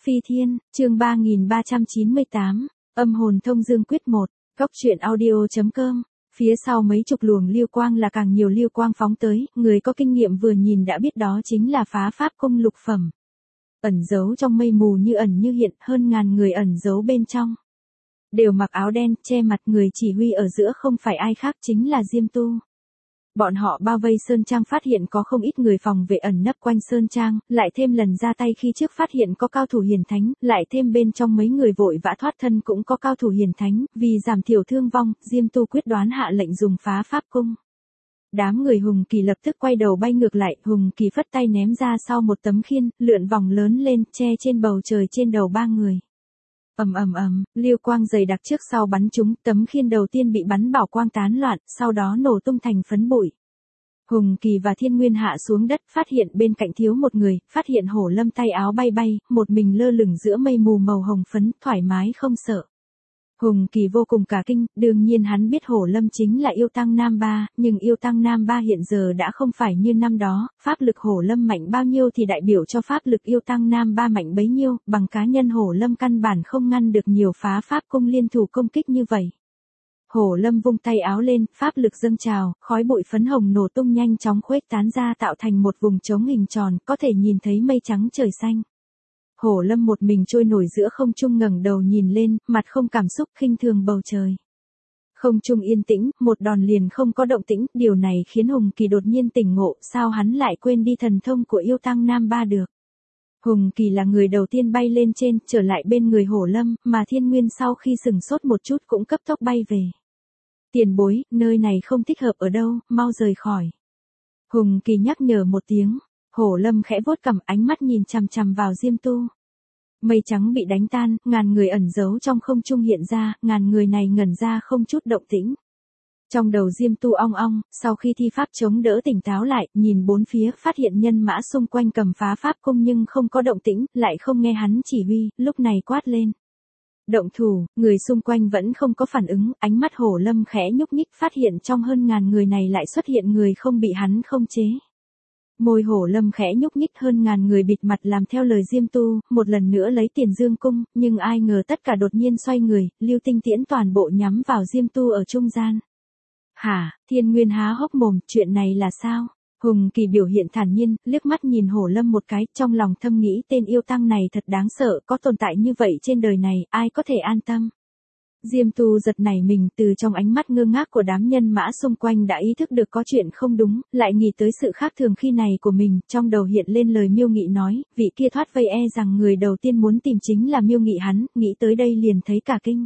Phi Thiên, chương 3398, âm hồn thông dương quyết 1, góc truyện audio.com. Phía sau mấy chục luồng lưu quang là càng nhiều lưu quang phóng tới, người có kinh nghiệm vừa nhìn đã biết đó chính là phá pháp cung lục phẩm. Ẩn giấu trong mây mù như ẩn như hiện, hơn ngàn người ẩn giấu bên trong. Đều mặc áo đen, che mặt, người chỉ huy ở giữa không phải ai khác chính là Diêm Tu. Bọn họ bao vây Sơn Trang, phát hiện có không ít người phòng vệ ẩn nấp quanh Sơn Trang, lại thêm lần ra tay khi trước phát hiện có cao thủ hiền thánh, lại thêm bên trong mấy người vội vã thoát thân cũng có cao thủ hiền thánh, vì giảm thiểu thương vong, Diêm Tu quyết đoán hạ lệnh dùng phá pháp cung. Đám người Hùng Kỳ lập tức quay đầu bay ngược lại, Hùng Kỳ phất tay ném ra sau một tấm khiên, lượn vòng lớn lên, che trên bầu trời trên đầu ba người. Ầm ầm ầm, lưu quang dày đặc trước sau bắn trúng, tấm khiên đầu tiên bị bắn bảo quang tán loạn, sau đó nổ tung thành phấn bụi. Hùng Kỳ và Thiên Nguyên hạ xuống đất, phát hiện bên cạnh thiếu một người, phát hiện Hổ Lâm tay áo bay bay, một mình lơ lửng giữa mây mù màu hồng phấn, thoải mái không sợ. Hùng Kỳ vô cùng cả kinh, đương nhiên hắn biết Hổ Lâm chính là yêu tăng Nam Ba, nhưng yêu tăng Nam Ba hiện giờ đã không phải như năm đó, pháp lực Hổ Lâm mạnh bao nhiêu thì đại biểu cho pháp lực yêu tăng Nam Ba mạnh bấy nhiêu, bằng cá nhân Hổ Lâm căn bản không ngăn được nhiều phá pháp cung liên thủ công kích như vậy. Hổ Lâm vung tay áo lên, pháp lực dâng trào, khói bụi phấn hồng nổ tung nhanh chóng khuếch tán ra tạo thành một vùng trống hình tròn, có thể nhìn thấy mây trắng trời xanh. Hổ Lâm một mình trôi nổi giữa không trung, ngẩng đầu nhìn lên, mặt không cảm xúc, khinh thường bầu trời. Không trung yên tĩnh, một đòn liền không có động tĩnh, điều này khiến Hùng Kỳ đột nhiên tỉnh ngộ, sao hắn lại quên đi thần thông của yêu tăng Nam Ba được. Hùng Kỳ là người đầu tiên bay lên trên, trở lại bên người Hổ Lâm, mà Thiên Nguyên sau khi sừng sốt một chút cũng cấp tốc bay về. Tiền bối, nơi này không thích hợp ở đâu, mau rời khỏi. Hùng Kỳ nhắc nhở một tiếng. Hổ Lâm khẽ vuốt cằm, ánh mắt nhìn chằm chằm vào Diêm Tu. Mây trắng bị đánh tan, ngàn người ẩn giấu trong không trung hiện ra, ngàn người này ngẩn ra không chút động tĩnh. Trong đầu Diêm Tu ong ong, sau khi thi pháp chống đỡ tỉnh táo lại, nhìn bốn phía, phát hiện nhân mã xung quanh cầm phá pháp cung nhưng không có động tĩnh, lại không nghe hắn chỉ huy, lúc này quát lên. Động thủ, người xung quanh vẫn không có phản ứng, ánh mắt Hổ Lâm khẽ nhúc nhích, phát hiện trong hơn ngàn người này lại xuất hiện người không bị hắn không chế. Môi Hổ Lâm khẽ nhúc nhích, hơn ngàn người bịt mặt làm theo lời Diêm Tu, một lần nữa lấy Tiền Dương cung, nhưng ai ngờ tất cả đột nhiên xoay người, lưu tinh tiễn toàn bộ nhắm vào Diêm Tu ở trung gian. Hả, Thiên Nguyên há hốc mồm, chuyện này là sao? Hùng Kỳ biểu hiện thản nhiên, liếc mắt nhìn Hổ Lâm một cái, trong lòng thầm nghĩ tên yêu tăng này thật đáng sợ, có tồn tại như vậy trên đời này, ai có thể an tâm. Diêm Tu giật nảy mình, từ trong ánh mắt ngơ ngác của đám nhân mã xung quanh đã ý thức được có chuyện không đúng, lại nghĩ tới sự khác thường khi này của mình, trong đầu hiện lên lời Miêu Nghị nói, vị kia thoát vây rằng người đầu tiên muốn tìm chính là Miêu Nghị hắn, nghĩ tới đây liền thấy cả kinh.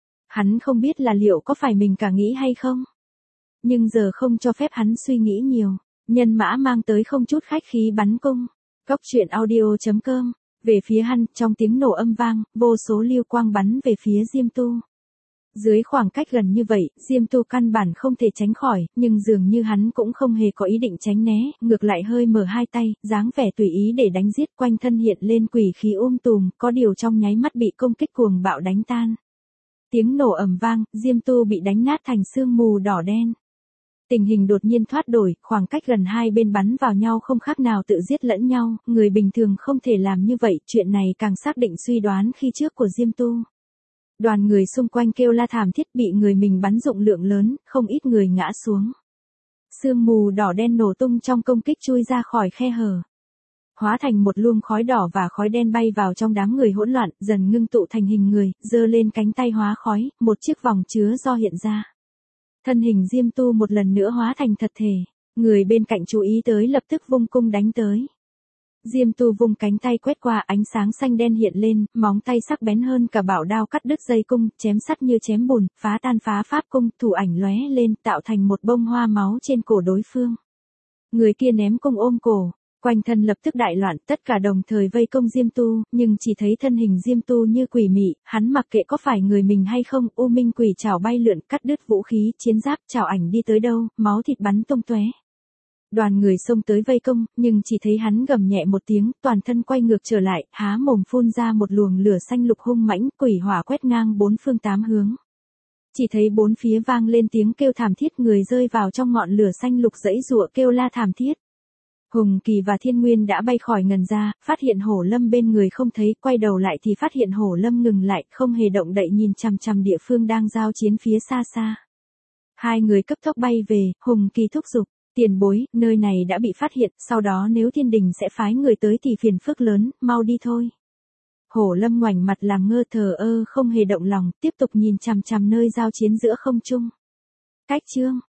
Hắn không biết là liệu có phải mình cả nghĩ hay không. Nhưng giờ không cho phép hắn suy nghĩ nhiều, nhân mã mang tới không chút khách khí bắn cung. Góc truyện audio.com, về phía hắn, trong tiếng nổ âm vang, vô số lưu quang bắn về phía Diêm Tu. Dưới khoảng cách gần như vậy, Diêm Tu căn bản không thể tránh khỏi, nhưng dường như hắn cũng không hề có ý định tránh né, ngược lại hơi mở hai tay, dáng vẻ tùy ý để đánh giết, quanh thân hiện lên quỷ khí tùm, có điều trong nháy mắt bị công kích cuồng bạo đánh tan. Tiếng nổ ầm vang, Diêm Tu bị đánh nát thành sương mù đỏ đen. Tình hình đột nhiên thoát đổi, khoảng cách gần hai bên bắn vào nhau không khác nào tự giết lẫn nhau, người bình thường không thể làm như vậy, chuyện này càng xác định suy đoán khi trước của Diêm Tu. Đoàn người xung quanh kêu la thảm thiết, bị người mình bắn dụng lượng lớn, không ít người ngã xuống. Sương mù đỏ đen nổ tung trong công kích chui ra khỏi khe hở. Hóa thành một luồng khói đỏ và khói đen bay vào trong đám người hỗn loạn, dần ngưng tụ thành hình người, giơ lên cánh tay hóa khói, một chiếc vòng chứa do hiện ra. Thân hình Diêm Tu một lần nữa hóa thành thật thể, người bên cạnh chú ý tới lập tức vung cung đánh tới. Diêm Tu vung cánh tay quét qua, ánh sáng xanh đen hiện lên, móng tay sắc bén hơn cả bảo đao cắt đứt dây cung, chém sắt như chém bùn, phá tan phá pháp cung, thủ ảnh lóe lên, tạo thành một bông hoa máu trên cổ đối phương. Người kia ném cung ôm cổ, quanh thân lập tức đại loạn, tất cả đồng thời vây công Diêm Tu, nhưng chỉ thấy thân hình Diêm Tu như quỷ mị, hắn mặc kệ có phải người mình hay không, u minh quỷ trảo bay lượn, cắt đứt vũ khí, chiến giáp, trảo ảnh đi tới đâu, máu thịt bắn tung tóe. Đoàn người xông tới vây công, nhưng chỉ thấy hắn gầm nhẹ một tiếng, toàn thân quay ngược trở lại, há mồm phun ra một luồng lửa xanh lục hung mãnh, quỷ hỏa quét ngang bốn phương tám hướng. Chỉ thấy bốn phía vang lên tiếng kêu thảm thiết, người rơi vào trong ngọn lửa xanh lục giãy giụa kêu la thảm thiết. Hùng Kỳ và Thiên Nguyên đã bay khỏi ngần ra, phát hiện Hổ Lâm bên người không thấy, quay đầu lại thì phát hiện Hổ Lâm ngừng lại, không hề động đậy nhìn chằm chằm địa phương đang giao chiến phía xa xa. Hai người cấp tốc bay về, Hùng Kỳ thúc giục, tiền bối, nơi này đã bị phát hiện, sau đó nếu thiên đình sẽ phái người tới thì phiền phức lớn, mau đi thôi. Hổ Lâm ngoảnh mặt làm ngơ thờ ơ không hề động lòng, tiếp tục nhìn chằm chằm nơi giao chiến giữa không trung. Cách chương